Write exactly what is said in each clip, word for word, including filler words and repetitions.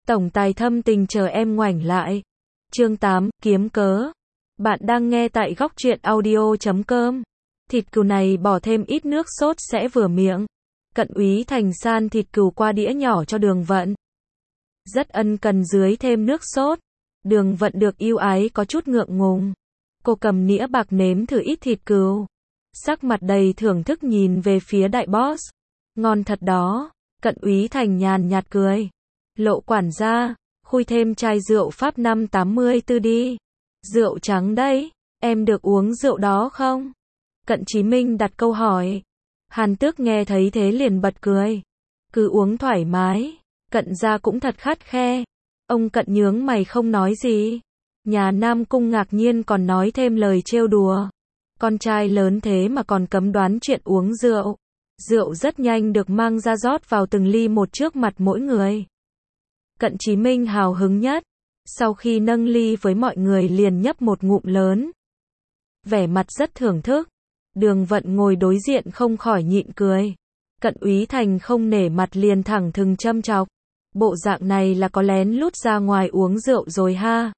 Tổng tài thâm tình chờ em ngoảnh lại. Chương tám, kiếm cớ. Bạn đang nghe tại góc truyện audio chấm com. Thịt cừu này bỏ thêm ít nước sốt sẽ vừa miệng. Cận Úy Thành san thịt cừu qua đĩa nhỏ cho Đường Vận. Rất ân cần dưới thêm nước sốt. Đường Vận được ưu ái có chút ngượng ngùng. Cô cầm nĩa bạc nếm thử ít thịt cừu. Sắc mặt đầy thưởng thức nhìn về phía đại boss. Ngon thật đó. Cận Úy Thành nhàn nhạt cười. Lộ quản gia, khui thêm chai rượu Pháp năm tám mươi tư đi. Rượu trắng đấy, em được uống rượu đó không? Cận Chí Minh đặt câu hỏi. Hàn Tước nghe thấy thế liền bật cười. Cứ uống thoải mái, Cận gia cũng thật khắt khe. Ông Cận nhướng mày không nói gì. Nhà Nam Cung ngạc nhiên còn nói thêm lời trêu đùa. Con trai lớn thế mà còn cấm đoán chuyện uống rượu. Rượu rất nhanh được mang ra rót vào từng ly một trước mặt mỗi người. Cận Chí Minh hào hứng nhất. Sau khi nâng ly với mọi người liền nhấp một ngụm lớn. Vẻ mặt rất thưởng thức. Đường Vận ngồi đối diện không khỏi nhịn cười. Cận Úy Thành không nể mặt liền thẳng thừng châm chọc. Bộ dạng này là có lén lút ra ngoài uống rượu rồi ha.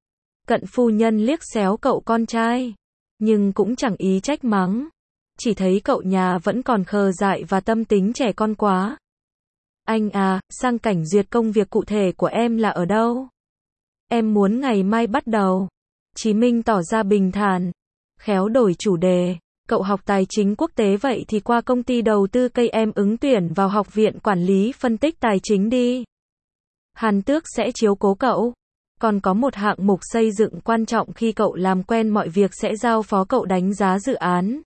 Cận phu nhân liếc xéo cậu con trai. Nhưng cũng chẳng ý trách mắng. Chỉ thấy cậu nhà vẫn còn khờ dại và tâm tính trẻ con quá. Anh à, sang cảnh duyệt công việc cụ thể của em là ở đâu? Em muốn ngày mai bắt đầu. Chí Minh tỏ ra bình thản. Khéo đổi chủ đề. Cậu học tài chính quốc tế vậy thì qua công ty đầu tư cây em ứng tuyển vào học viện quản lý phân tích tài chính đi. Hàn Tước sẽ chiếu cố cậu. Còn có một hạng mục xây dựng quan trọng khi cậu làm quen mọi việc sẽ giao phó cậu đánh giá dự án.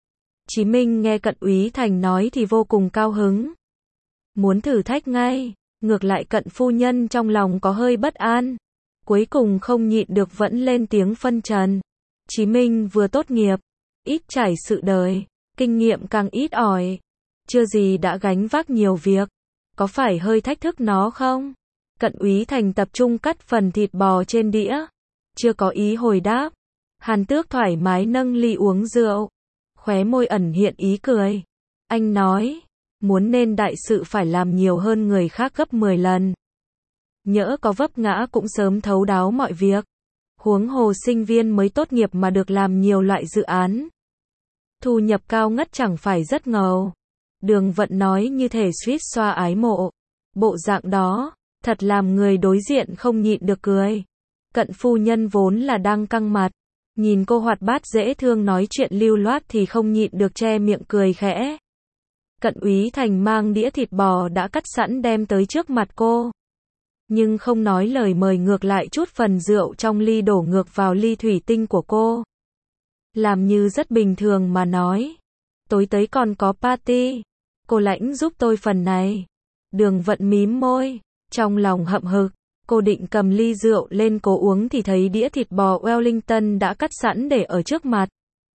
Chí Minh nghe Cận Úy Thành nói thì vô cùng cao hứng. Muốn thử thách ngay, ngược lại Cận phu nhân trong lòng có hơi bất an. Cuối cùng không nhịn được vẫn lên tiếng phân trần. Chí Minh vừa tốt nghiệp, ít trải sự đời, kinh nghiệm càng ít ỏi. Chưa gì đã gánh vác nhiều việc, có phải hơi thách thức nó không? Cận Úy Thành tập trung cắt phần thịt bò trên đĩa, chưa có ý hồi đáp. Hàn Tước thoải mái nâng ly uống rượu, khóe môi ẩn hiện ý cười. Anh nói, muốn nên đại sự phải làm nhiều hơn người khác gấp mười lần. Nhỡ có vấp ngã cũng sớm thấu đáo mọi việc. Huống hồ sinh viên mới tốt nghiệp mà được làm nhiều loại dự án. Thu nhập cao ngất chẳng phải rất ngầu. Đường Vận nói như thể suýt xoa ái mộ. Bộ dạng đó, thật làm người đối diện không nhịn được cười. Cận phu nhân vốn là đang căng mặt. Nhìn cô hoạt bát dễ thương nói chuyện lưu loát thì không nhịn được che miệng cười khẽ. Cận Úy Thành mang đĩa thịt bò đã cắt sẵn đem tới trước mặt cô. Nhưng không nói lời mời ngược lại chút phần rượu trong ly đổ ngược vào ly thủy tinh của cô. Làm như rất bình thường mà nói. Tối tới còn có party. Cô lãnh giúp tôi phần này. Đường Vận mím môi. Trong lòng hậm hực. Cô định cầm ly rượu lên cố uống thì thấy đĩa thịt bò Wellington đã cắt sẵn để ở trước mặt.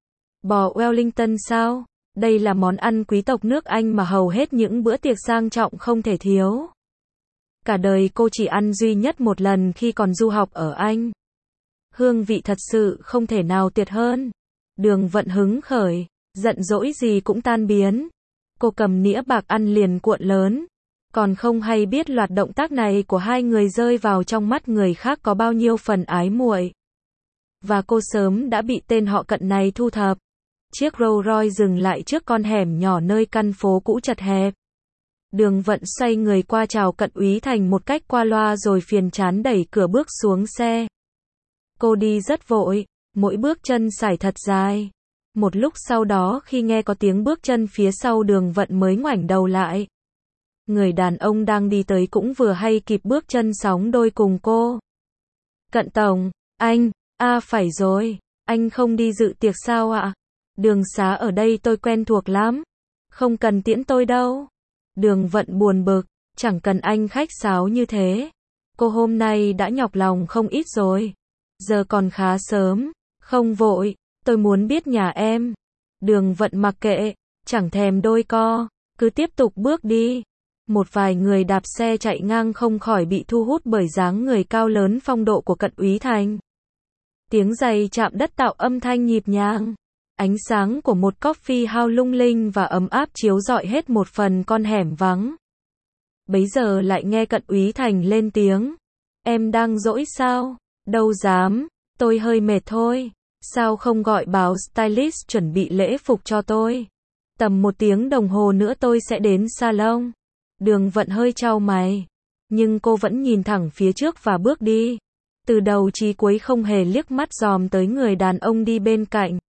Bò Wellington sao? Đây là món ăn quý tộc nước Anh mà hầu hết những bữa tiệc sang trọng không thể thiếu. Cả đời cô chỉ ăn duy nhất một lần khi còn du học ở Anh. Hương vị thật sự không thể nào tuyệt hơn. Đường Vận hứng khởi, giận dỗi gì cũng tan biến. Cô cầm nĩa bạc ăn liền cuộn lớn. Còn không hay biết loạt động tác này của hai người rơi vào trong mắt người khác có bao nhiêu phần ái muội. Và cô sớm đã bị tên họ Cận này thu thập. Chiếc Rolls Royce dừng lại trước con hẻm nhỏ nơi căn phố cũ chật hẹp. Đường Vận xoay người qua chào Cận Úy Thành một cách qua loa rồi phiền chán đẩy cửa bước xuống xe. Cô đi rất vội, mỗi bước chân sải thật dài. Một lúc sau đó khi nghe có tiếng bước chân phía sau Đường Vận mới ngoảnh đầu lại. Người đàn ông đang đi tới cũng vừa hay kịp bước chân sóng đôi cùng cô. Cận tổng, anh, à phải rồi, anh không đi dự tiệc sao ạ? Đường xá ở đây tôi quen thuộc lắm. Không cần tiễn tôi đâu. Đường Vận buồn bực, chẳng cần anh khách sáo như thế. Cô hôm nay đã nhọc lòng không ít rồi. Giờ còn khá sớm, không vội, tôi muốn biết nhà em. Đường Vận mặc kệ, chẳng thèm đôi co, cứ tiếp tục bước đi. Một vài người đạp xe chạy ngang không khỏi bị thu hút bởi dáng người cao lớn phong độ của Cận Úy Thành. Tiếng giày chạm đất tạo âm thanh nhịp nhàng. Ánh sáng của một coffee house lung linh và ấm áp chiếu rọi hết một phần con hẻm vắng. Bấy giờ lại nghe Cận Úy Thành lên tiếng. Em đang dỗi sao? Đâu dám, tôi hơi mệt thôi. Sao không gọi báo stylist chuẩn bị lễ phục cho tôi? Tầm một tiếng đồng hồ nữa tôi sẽ đến salon. Đường Vận hơi chau mày. Nhưng cô vẫn nhìn thẳng phía trước và bước đi. Từ đầu chí cuối không hề liếc mắt dòm tới người đàn ông đi bên cạnh.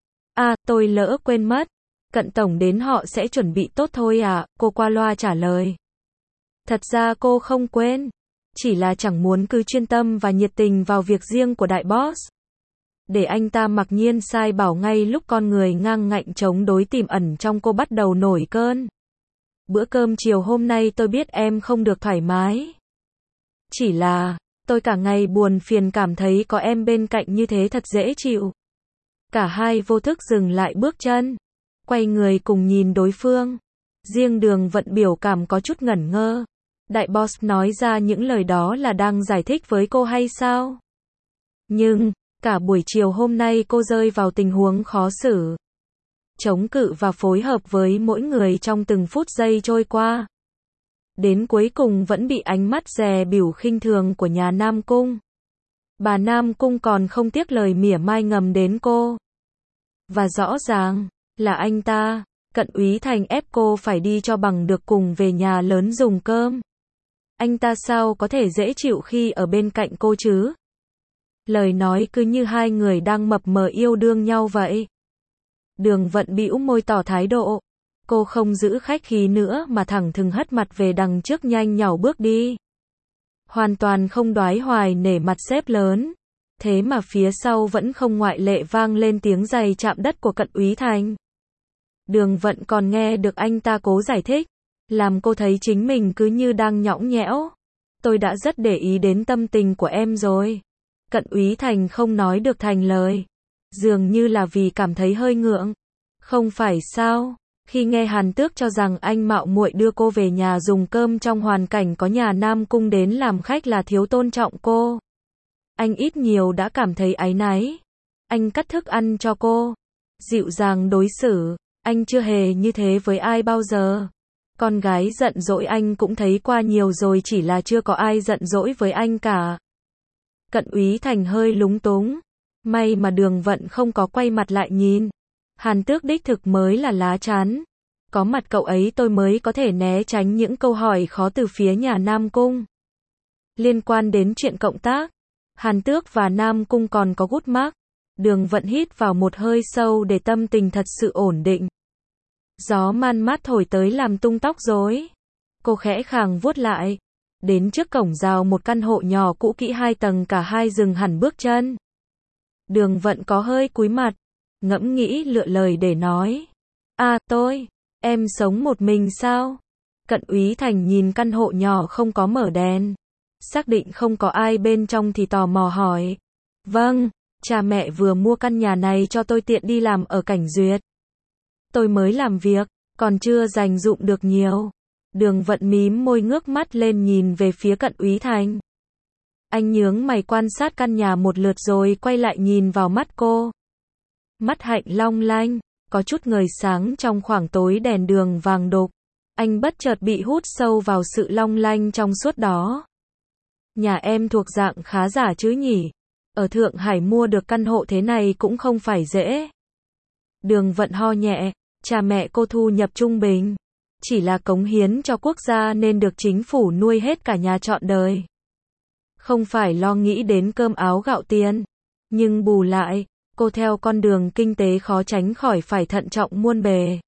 À, tôi lỡ quên mất. Cận tổng đến họ sẽ chuẩn bị tốt thôi à, cô qua loa trả lời. Thật ra cô không quên. Chỉ là chẳng muốn cứ chuyên tâm và nhiệt tình vào việc riêng của đại boss. Để anh ta mặc nhiên sai bảo ngay lúc con người ngang ngạnh chống đối tiềm ẩn trong cô bắt đầu nổi cơn. Bữa cơm chiều hôm nay tôi biết em không được thoải mái. Chỉ là, tôi cả ngày buồn phiền cảm thấy có em bên cạnh như thế thật dễ chịu. Cả hai vô thức dừng lại bước chân. Quay người cùng nhìn đối phương. Riêng Đường Vận biểu cảm có chút ngẩn ngơ. Đại boss nói ra những lời đó là đang giải thích với cô hay sao? Nhưng, cả buổi chiều hôm nay cô rơi vào tình huống khó xử. Chống cự và phối hợp với mỗi người trong từng phút giây trôi qua. Đến cuối cùng vẫn bị ánh mắt dè bỉu khinh thường của nhà Nam Cung. Bà Nam Cung còn không tiếc lời mỉa mai ngầm đến cô. Và rõ ràng, là anh ta, Cận Úy Thành ép cô phải đi cho bằng được cùng về nhà lớn dùng cơm. Anh ta sao có thể dễ chịu khi ở bên cạnh cô chứ? Lời nói cứ như hai người đang mập mờ yêu đương nhau vậy. Đường Vận bĩu môi tỏ thái độ. Cô không giữ khách khí nữa mà thẳng thừng hất mặt về đằng trước nhanh nhảu bước đi. Hoàn toàn không đoái hoài nể mặt sếp lớn. Thế mà phía sau vẫn không ngoại lệ vang lên tiếng giày chạm đất của Cận Úy Thành. Đường Vận còn nghe được anh ta cố giải thích. Làm cô thấy chính mình cứ như đang nhõng nhẽo. Tôi đã rất để ý đến tâm tình của em rồi. Cận Úy Thành không nói được thành lời. Dường như là vì cảm thấy hơi ngượng. Không phải sao? Khi nghe Hàn Tước cho rằng anh mạo muội đưa cô về nhà dùng cơm trong hoàn cảnh có nhà Nam Cung đến làm khách là thiếu tôn trọng cô. Anh ít nhiều đã cảm thấy áy náy. Anh cắt thức ăn cho cô. Dịu dàng đối xử. Anh chưa hề như thế với ai bao giờ. Con gái giận dỗi anh cũng thấy qua nhiều rồi, chỉ là chưa có ai giận dỗi với anh cả. Cận Úy Thành hơi lúng túng. May mà Đường Vận không có quay mặt lại nhìn. Hàn Tước đích thực mới là lá chắn. Có mặt cậu ấy tôi mới có thể né tránh những câu hỏi khó từ phía nhà Nam Cung. Liên quan đến chuyện cộng tác, Hàn Tước và Nam Cung còn có gút mắc. Đường Vận hít vào một hơi sâu để tâm tình thật sự ổn định. Gió man mát thổi tới làm tung tóc rối. Cô khẽ khàng vuốt lại. Đến trước cổng rào một căn hộ nhỏ cũ kỹ hai tầng, cả hai dừng hẳn bước chân. Đường Vận có hơi cúi mặt, ngẫm nghĩ lựa lời để nói. À tôi, em sống một mình sao? Cận Úy Thành nhìn căn hộ nhỏ không có mở đèn. Xác định không có ai bên trong thì tò mò hỏi. Vâng, cha mẹ vừa mua căn nhà này cho tôi tiện đi làm ở Cảnh Duyệt. Tôi mới làm việc, còn chưa dành dụm được nhiều. Đường Vận mím môi ngước mắt lên nhìn về phía Cận Úy Thành. Anh nhướng mày quan sát căn nhà một lượt rồi quay lại nhìn vào mắt cô. Mắt hạnh long lanh, có chút ngời sáng trong khoảng tối đèn đường vàng đục. Anh bất chợt bị hút sâu vào sự long lanh trong suốt đó. Nhà em thuộc dạng khá giả chứ nhỉ? Ở Thượng Hải mua được căn hộ thế này cũng không phải dễ. Đường Vận ho nhẹ, cha mẹ cô thu nhập trung bình. Chỉ là cống hiến cho quốc gia nên được chính phủ nuôi hết cả nhà trọn đời. Không phải lo nghĩ đến cơm áo gạo tiền. Nhưng bù lại, cô theo con đường kinh tế khó tránh khỏi phải thận trọng muôn bề.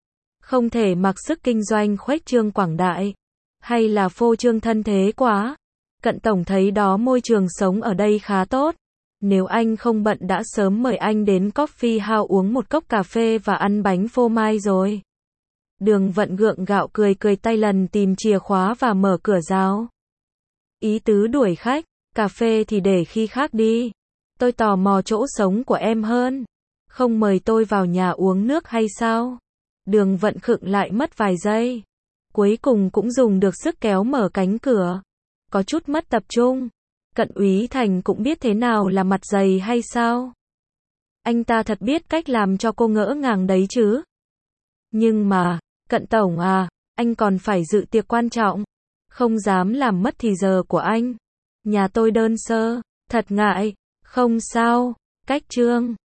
Không thể mặc sức kinh doanh khuếch trương quảng đại. Hay là phô trương thân thế quá. Cận tổng thấy đó môi trường sống ở đây khá tốt. Nếu anh không bận đã sớm mời anh đến coffee house uống một cốc cà phê và ăn bánh phô mai rồi. Đường Vận gượng gạo cười cười tay lần tìm chìa khóa và mở cửa rào. Ý tứ đuổi khách, cà phê thì để khi khác đi. Tôi tò mò chỗ sống của em hơn. Không mời tôi vào nhà uống nước hay sao? Đường Vận khựng lại mất vài giây. Cuối cùng cũng dùng được sức kéo mở cánh cửa. Có chút mất tập trung. Cận Úy Thành cũng biết thế nào là mặt dày hay sao? Anh ta thật biết cách làm cho cô ngỡ ngàng đấy chứ. Nhưng mà, Cận tổng à, anh còn phải dự tiệc quan trọng. Không dám làm mất thì giờ của anh. Nhà tôi đơn sơ, thật ngại. Không sao. Cách chương